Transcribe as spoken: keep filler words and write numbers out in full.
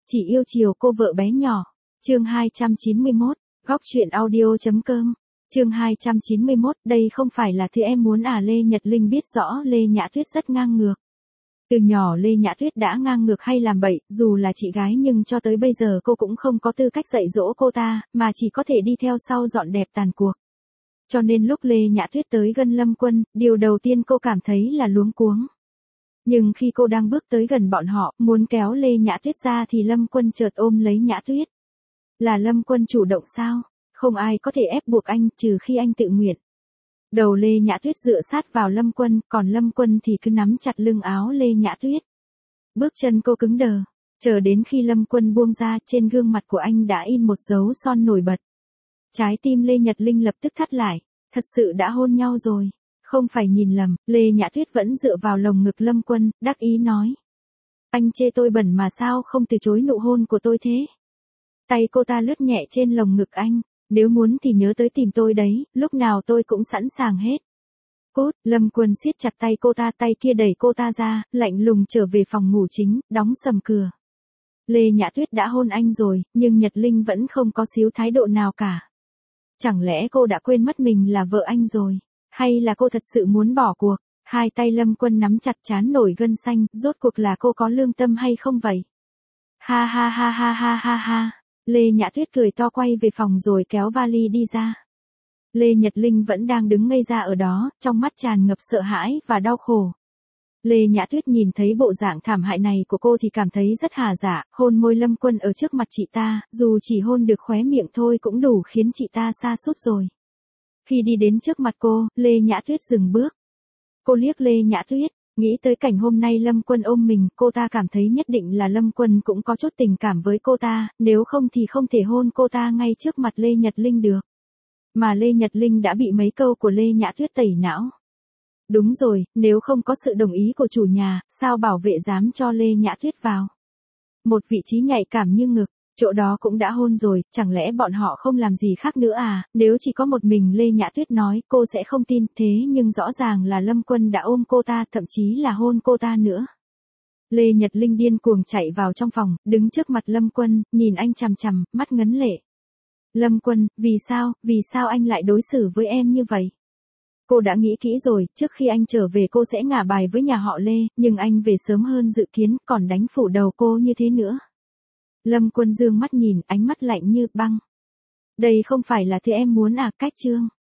chỉ yêu chiều cô vợ bé nhỏ. Chương hai trăm chín mươi mốt, góc truyện audio chấm com. Chương hai trăm chín mươi mốt, đây không phải là thứ em muốn à. Lê Nhật Linh biết rõ Lê Nhã Tuyết rất ngang ngược. Từ nhỏ Lê Nhã Tuyết đã ngang ngược hay làm bậy, dù là chị gái nhưng cho tới bây giờ cô cũng không có tư cách dạy dỗ cô ta, mà chỉ có thể đi theo sau dọn dẹp tàn cuộc. Cho nên lúc Lê Nhã Tuyết tới gần Lâm Quân, điều đầu tiên cô cảm thấy là luống cuống. Nhưng khi cô đang bước tới gần bọn họ, muốn kéo Lê Nhã Tuyết ra thì Lâm Quân chợt ôm lấy Nhã Tuyết. Là Lâm Quân chủ động sao? Không ai có thể ép buộc anh trừ khi anh tự nguyện. Đầu Lê Nhã Tuyết dựa sát vào Lâm Quân, còn Lâm Quân thì cứ nắm chặt lưng áo Lê Nhã Tuyết. Bước chân cô cứng đờ, chờ đến khi Lâm Quân buông ra, trên gương mặt của anh đã in một dấu son nổi bật. Trái tim Lê Nhật Linh lập tức thắt lại, thật sự đã hôn nhau rồi. Không phải nhìn lầm, Lê Nhã Tuyết vẫn dựa vào lồng ngực Lâm Quân, đắc ý nói. Anh chê tôi bẩn mà sao không từ chối nụ hôn của tôi thế? Tay cô ta lướt nhẹ trên lồng ngực anh, nếu muốn thì nhớ tới tìm tôi đấy, lúc nào tôi cũng sẵn sàng hết. Cút, Lâm Quân siết chặt tay cô ta, tay kia đẩy cô ta ra, lạnh lùng trở về phòng ngủ chính, đóng sầm cửa. Lê Nhã Tuyết đã hôn anh rồi, nhưng Nhật Linh vẫn không có xíu thái độ nào cả. Chẳng lẽ cô đã quên mất mình là vợ anh rồi? Hay là cô thật sự muốn bỏ cuộc? Hai tay Lâm Quân nắm chặt trán nổi gân xanh, rốt cuộc là cô có lương tâm hay không vậy? Ha ha ha ha ha ha ha. Lê Nhã Tuyết cười to quay về phòng rồi kéo vali đi ra. Lê Nhật Linh vẫn đang đứng ngây ra ở đó, trong mắt tràn ngập sợ hãi và đau khổ. Lê Nhã Tuyết nhìn thấy bộ dạng thảm hại này của cô thì cảm thấy rất hà dạ, hôn môi Lâm Quân ở trước mặt chị ta, dù chỉ hôn được khóe miệng thôi cũng đủ khiến chị ta sa sút rồi. Khi đi đến trước mặt cô, Lê Nhã Tuyết dừng bước. Cô liếc Lê Nhã Tuyết, nghĩ tới cảnh hôm nay Lâm Quân ôm mình, cô ta cảm thấy nhất định là Lâm Quân cũng có chút tình cảm với cô ta, nếu không thì không thể hôn cô ta ngay trước mặt Lê Nhật Linh được. Mà Lê Nhật Linh đã bị mấy câu của Lê Nhã Tuyết tẩy não. Đúng rồi, nếu không có sự đồng ý của chủ nhà, sao bảo vệ dám cho Lê Nhã Tuyết vào? Một vị trí nhạy cảm như ngực, chỗ đó cũng đã hôn rồi, chẳng lẽ bọn họ không làm gì khác nữa à? Nếu chỉ có một mình Lê Nhã Tuyết nói, cô sẽ không tin, thế nhưng rõ ràng là Lâm Quân đã ôm cô ta, thậm chí là hôn cô ta nữa. Lê Nhật Linh điên cuồng chạy vào trong phòng, đứng trước mặt Lâm Quân, nhìn anh chằm chằm, mắt ngấn lệ. Lâm Quân, vì sao, vì sao anh lại đối xử với em như vậy? Cô đã nghĩ kỹ rồi, trước khi anh trở về cô sẽ ngả bài với nhà họ Lê, nhưng anh về sớm hơn dự kiến, còn đánh phủ đầu cô như thế nữa. Lâm Quân dương mắt nhìn, ánh mắt lạnh như băng. Đây không phải là thứ em muốn à, cách chương.